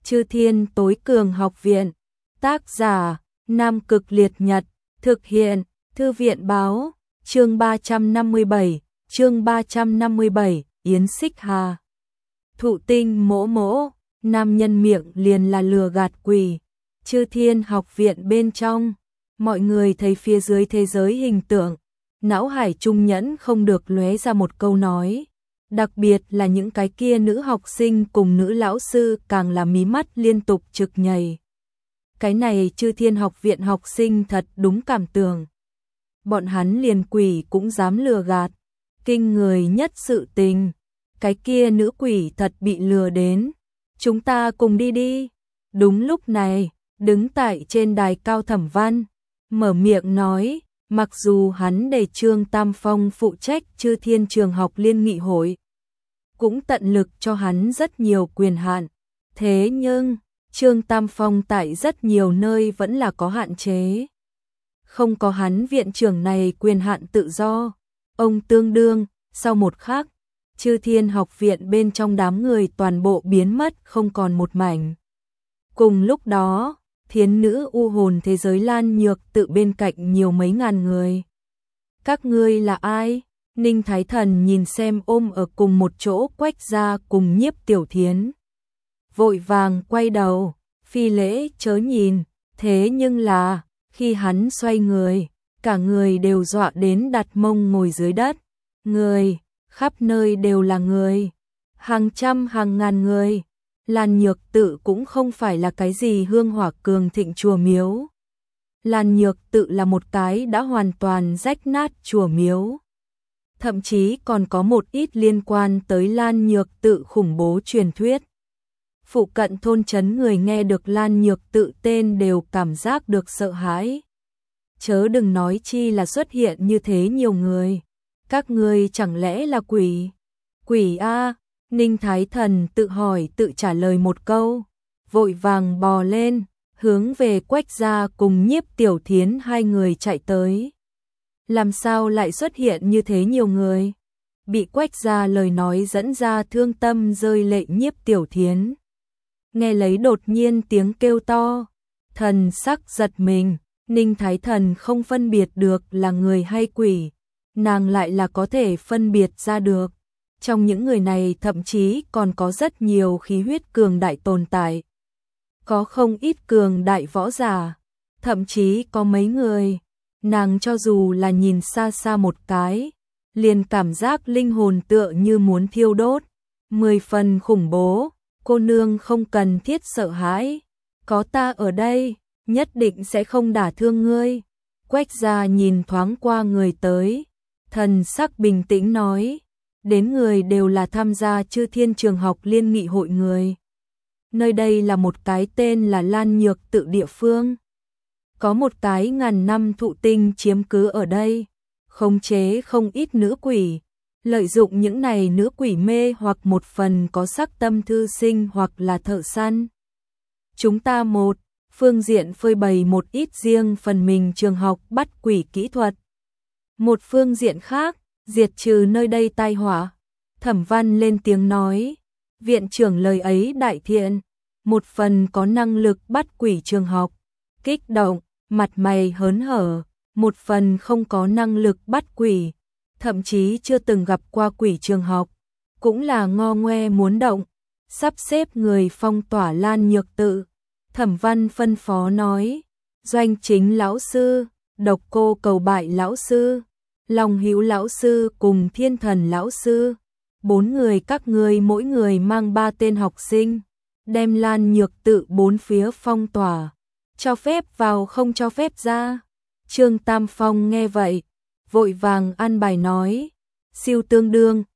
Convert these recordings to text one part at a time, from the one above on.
Chư Thiên Tối Cường Học Viện. Tác giả: Nam Cực Liệt Nhật. Thực hiện: Thư viện báo. Chương 357, Yến Xích Hà. Thụ tinh mỗ mỗ, nam nhân miệng liền là lừa gạt quỷ. Chư Thiên Học Viện bên trong, mọi người thấy phía dưới thế giới hình tượng, não hải trung nhẫn không được lóe ra một câu nói. Đặc biệt là những cái kia nữ học sinh cùng nữ lão sư càng là mí mắt liên tục trực nhảy. Cái này Chư Thiên Học Viện học sinh thật đúng cảm tưởng. Bọn hắn liền quỷ cũng dám lừa gạt. Kinh người nhất sự tình. Cái kia nữ quỷ thật bị lừa đến. Chúng ta cùng đi đi. Đúng lúc này, đứng tại trên đài cao Thẩm Văn, mở miệng nói, mặc dù hắn để Trương Tam Phong phụ trách Chư Thiên Trường Học Liên Nghị Hội, cũng tận lực cho hắn rất nhiều quyền hạn. Thế nhưng, Trương Tam Phong tại rất nhiều nơi vẫn là có hạn chế. Không có hắn viện trưởng này quyền hạn tự do, ông tương đương, sau một khắc, Chư Thiên Học Viện bên trong đám người toàn bộ biến mất không còn một mảnh. Cùng lúc đó, thiến nữ u hồn thế giới Lan Nhược tự bên cạnh nhiều mấy ngàn người. Các ngươi là ai? Ninh Thái Thần nhìn xem ôm ở cùng một chỗ Quách Gia cùng Nhiếp Tiểu Thiến. Vội vàng quay đầu, phi lễ chớ nhìn, thế nhưng là, khi hắn xoay người, cả người đều dọa đến đặt mông ngồi dưới đất. Người, khắp nơi đều là người, hàng trăm hàng ngàn người. Lan Nhược tự cũng không phải là cái gì hương hỏa cường thịnh chùa miếu. Lan Nhược tự là một cái đã hoàn toàn rách nát chùa miếu. Thậm chí còn có một ít liên quan tới Lan Nhược tự khủng bố truyền thuyết. Phụ cận thôn trấn người nghe được Lan Nhược tự tên đều cảm giác được sợ hãi. Chớ đừng nói chi là xuất hiện như thế nhiều người. Các ngươi chẳng lẽ là quỷ? Quỷ a? Ninh Thái Thần tự hỏi tự trả lời một câu, vội vàng bò lên, hướng về Quách Gia cùng Nhiếp Tiểu Thiến hai người chạy tới. Làm sao lại xuất hiện như thế nhiều người? Bị Quách Gia lời nói dẫn ra thương tâm rơi lệ Nhiếp Tiểu Thiến. Nghe lấy đột nhiên tiếng kêu to, thần sắc giật mình, Ninh Thái Thần không phân biệt được là người hay quỷ, nàng lại là có thể phân biệt ra được. Trong những người này thậm chí còn có rất nhiều khí huyết cường đại tồn tại. Có không ít cường đại võ giả, thậm chí có mấy người, nàng cho dù là nhìn xa xa một cái, liền cảm giác linh hồn tựa như muốn thiêu đốt, 10 phần khủng bố. Cô nương không cần thiết sợ hãi, có ta ở đây, nhất định sẽ không đả thương ngươi. Quách Gia nhìn thoáng qua người tới, thần sắc bình tĩnh nói, đến người đều là tham gia Chư Thiên Trường Học Liên Nghị Hội người. Nơi đây là một cái tên là Lan Nhược tự địa phương. Có một cái ngàn năm thụ tinh chiếm cứ ở đây, khống chế không ít nữ quỷ. Lợi dụng những này nữ quỷ mê hoặc một phần có sắc tâm thư sinh hoặc là thợ săn. Chúng ta một phương diện phơi bày một ít riêng phần mình trường học bắt quỷ kỹ thuật. Một phương diện khác, diệt trừ nơi đây tai họa. Thẩm Văn lên tiếng nói, viện trưởng lời ấy đại thiện, một phần có năng lực bắt quỷ trường học, kích động, mặt mày hớn hở, một phần không có năng lực bắt quỷ. Thậm chí chưa từng gặp qua quỷ trường học, cũng là ngo ngoe muốn động, sắp xếp người phong tỏa Lan Nhược tự. Thẩm Văn phân phó nói, Doanh Chính lão sư, Độc Cô Cầu Bại lão sư, Long Hữu lão sư cùng Thiên Thần lão sư, 4 người các ngươi mỗi người mang 3 tên học sinh, đem Lan Nhược tự 4 phía phong tỏa, cho phép vào không cho phép ra. Trương Tam Phong nghe vậy, vội vàng an bài nói, siêu tương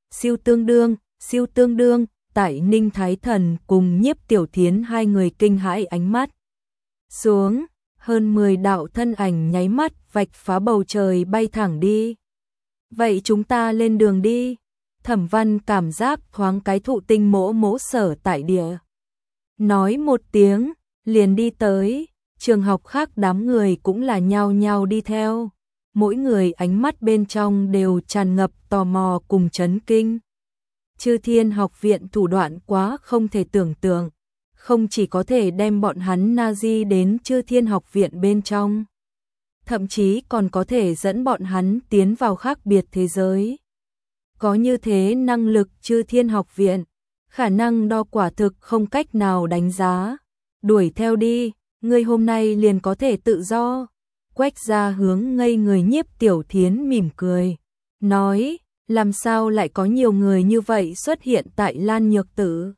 đương, tại Ninh Thái Thần cùng Nhiếp Tiểu Thiến hai người kinh hãi ánh mắt. Xuống, hơn 10 đạo thân ảnh nháy mắt vạch phá bầu trời bay thẳng đi. Vậy chúng ta lên đường đi. Thẩm Văn cảm giác thoáng cái thụ tinh mỗ mỗ sở tại địa. Nói một tiếng, liền đi tới, trường học khác đám người cũng là nhao nhao đi theo. Mỗi người ánh mắt bên trong đều tràn ngập tò mò cùng chấn kinh. Chư Thiên Học Viện thủ đoạn quá không thể tưởng tượng, không chỉ có thể đem bọn hắn Nazi đến Chư Thiên Học Viện bên trong, thậm chí còn có thể dẫn bọn hắn tiến vào khác biệt thế giới. Có như thế năng lực Chư Thiên Học Viện, khả năng đo quả thực không cách nào đánh giá. Đuổi theo đi, ngươi hôm nay liền có thể tự do. Quách gia hướng ngây người Nhiếp Tiểu Thiến mỉm cười, nói, làm sao lại có nhiều người như vậy xuất hiện tại Lan Nhược Tự.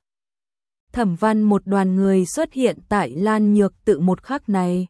Thẩm Văn một đoàn người xuất hiện tại Lan Nhược Tự một khắc này.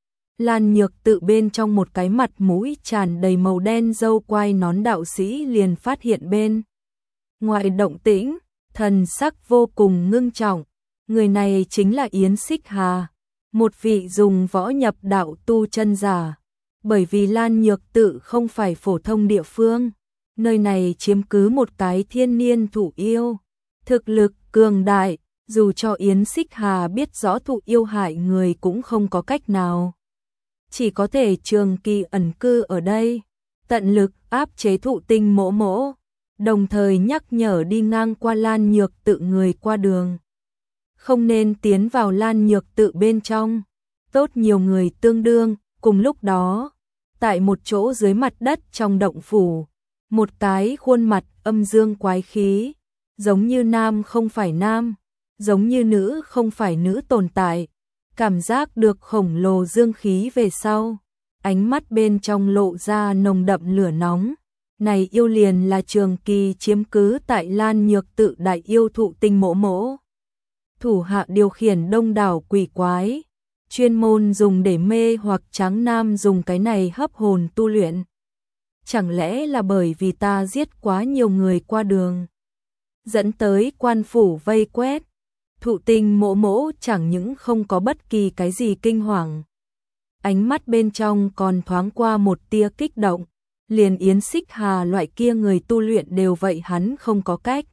Lan Nhược Tự bên trong một cái mặt mũi tràn đầy màu đen râu quai nón đạo sĩ liền phát hiện bên ngoài động tĩnh, thần sắc vô cùng ngưng trọng. Người này chính là Yến Xích Hà, một vị dùng võ nhập đạo tu chân giả. Bởi vì Lan Nhược Tự không phải phổ thông địa phương, nơi này chiếm cứ một cái thiên niên thụ yêu, thực lực cường đại, dù cho Yến Xích Hà biết rõ thụ yêu hại người cũng không có cách nào. Chỉ có thể trường kỳ ẩn cư ở đây, tận lực áp chế Thụ Tinh Mỗ Mỗ, đồng thời nhắc nhở đi ngang qua Lan Nhược Tự người qua đường không nên tiến vào Lan Nhược Tự bên trong. Tốt nhiều người tương đương, cùng lúc đó, tại một chỗ dưới mặt đất trong động phủ, một cái khuôn mặt âm dương quái khí, giống như nam không phải nam, giống như nữ không phải nữ tồn tại, cảm giác được khổng lồ dương khí về sau, ánh mắt bên trong lộ ra nồng đậm lửa nóng. Này yêu liền là trường kỳ chiếm cứ tại Lan Nhược Tự đại yêu Thụ Tinh Mỗ Mỗ. Thủ hạ điều khiển đông đảo quỷ quái, chuyên môn dùng để mê hoặc tráng nam dùng cái này hấp hồn tu luyện. Chẳng lẽ là bởi vì ta giết quá nhiều người qua đường, dẫn tới quan phủ vây quét. Thụ Tinh Mỗ Mỗ chẳng những không có bất kỳ cái gì kinh hoàng, ánh mắt bên trong còn thoáng qua một tia kích động. Liền Yến Xích Hà loại kia người tu luyện đều vậy hắn không có cách.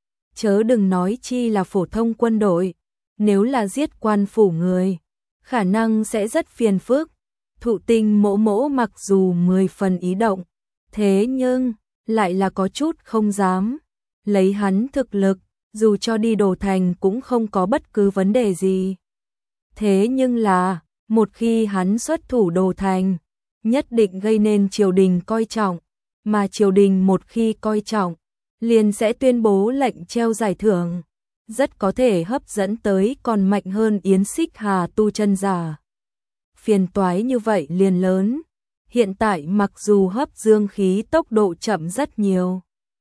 Chớ đừng nói chi là phổ thông quân đội, nếu là giết quan phủ người, khả năng sẽ rất phiền phức. Thụ Tinh Mỗ Mỗ mặc dù 10 phần ý động, thế nhưng lại là có chút không dám. Lấy hắn thực lực, dù cho đi Đồ Thành cũng không có bất cứ vấn đề gì. Thế nhưng là, một khi hắn xuất thủ Đồ Thành, nhất định gây nên triều đình coi trọng, mà triều đình một khi coi trọng, liền sẽ tuyên bố lệnh treo giải thưởng, rất có thể hấp dẫn tới còn mạnh hơn Yến Xích Hà tu chân giả. Phiền toái như vậy liền lớn, hiện tại mặc dù hấp dương khí tốc độ chậm rất nhiều,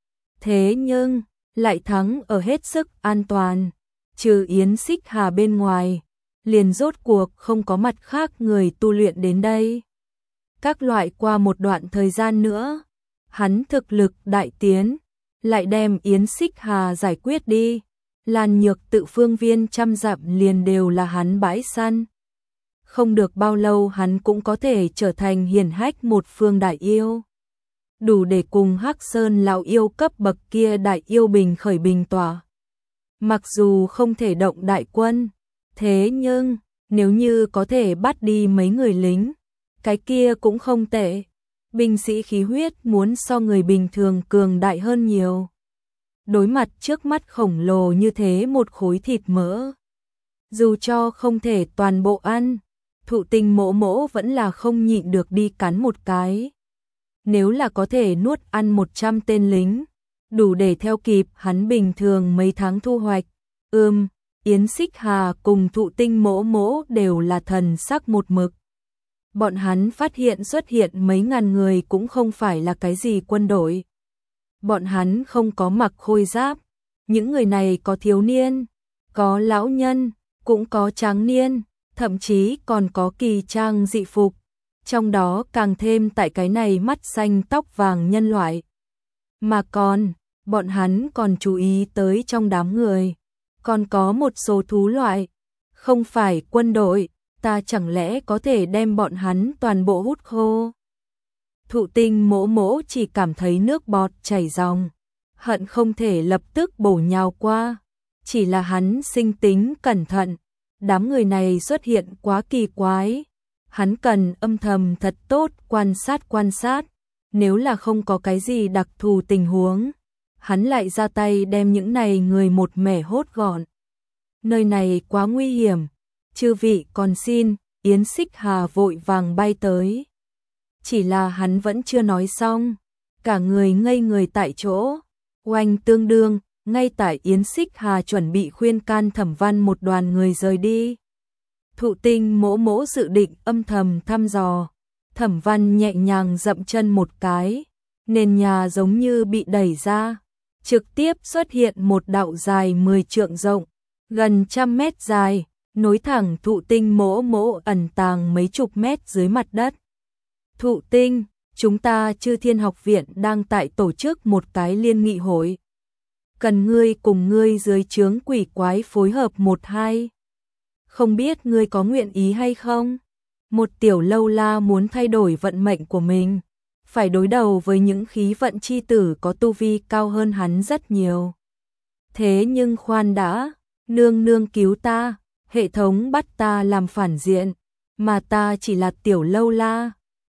thế nhưng lại thắng ở hết sức an toàn, trừ Yến Xích Hà bên ngoài, liền rốt cuộc không có mặt khác người tu luyện đến đây. Các loại qua một đoạn thời gian nữa, hắn thực lực đại tiến, lại đem Yến Xích Hà giải quyết đi, Lan Nhược Tự phương viên trăm dặm liền đều là hắn bãi săn. Không được bao lâu hắn cũng có thể trở thành hiển hách một phương đại yêu, đủ để cùng Hắc Sơn lão yêu cấp bậc kia đại yêu bình khởi bình tỏa. Mặc dù không thể động đại quân, thế nhưng nếu như có thể bắt đi mấy người lính, cái kia cũng không tệ. Binh sĩ khí huyết muốn so người bình thường cường đại hơn nhiều. Đối mặt trước mắt khổng lồ như thế một khối thịt mỡ, dù cho không thể toàn bộ ăn, Thụ Tinh Mỗ Mỗ vẫn là không nhịn được đi cắn một cái. Nếu là có thể nuốt ăn 100 tên lính, đủ để theo kịp hắn bình thường mấy tháng thu hoạch. Yến Xích Hà cùng Thụ Tinh Mỗ Mỗ đều là thần sắc một mực. Bọn hắn phát hiện xuất hiện mấy ngàn người cũng không phải là cái gì quân đội. Bọn hắn không có mặc khôi giáp, những người này có thiếu niên, có lão nhân, cũng có tráng niên, thậm chí còn có kỳ trang dị phục, trong đó càng thêm tại cái này mắt xanh tóc vàng nhân loại. Mà còn, bọn hắn còn chú ý tới trong đám người, còn có một số thú loại, không phải quân đội, ta chẳng lẽ có thể đem bọn hắn toàn bộ hút khô. Thụ Tinh Mỗ Mỗ chỉ cảm thấy nước bọt chảy ròng, hận không thể lập tức bổ nhào qua, chỉ là hắn sinh tính cẩn thận, đám người này xuất hiện quá kỳ quái, hắn cần âm thầm thật tốt quan sát, nếu là không có cái gì đặc thù tình huống, hắn lại ra tay đem những này người một mẻ hốt gọn. nơi này quá nguy hiểm, chư vị còn xin. Yến Xích Hà vội vàng bay tới. Chỉ là hắn vẫn chưa nói xong, cả người ngây người tại chỗ. Oanh tương đương, ngay tại Yến Xích Hà chuẩn bị khuyên can Thẩm Văn một đoàn người rời đi. Thụ Tinh mỗ mỗ dự định âm thầm thăm dò. Thẩm Văn nhẹ nhàng dậm chân một cái, nền nhà giống như bị đẩy ra, trực tiếp xuất hiện một đạo dài 10 trượng rộng, gần 100 mét dài, nối thẳng Thụ Tinh mỗ mỗ ẩn tàng mấy chục mét dưới mặt đất. Thụ Tinh, chúng ta Chư Thiên Học Viện đang tại tổ chức một cái liên nghị hội. Cần ngươi cùng ngươi dưới trướng quỷ quái phối hợp 1-2. Không biết ngươi có nguyện ý hay không? Một tiểu lâu la muốn thay đổi vận mệnh của mình, phải đối đầu với những khí vận chi tử có tu vi cao hơn hắn rất nhiều. Thế nhưng khoan đã, nương nương cứu ta, hệ thống bắt ta làm phản diện, mà ta chỉ là tiểu lâu la,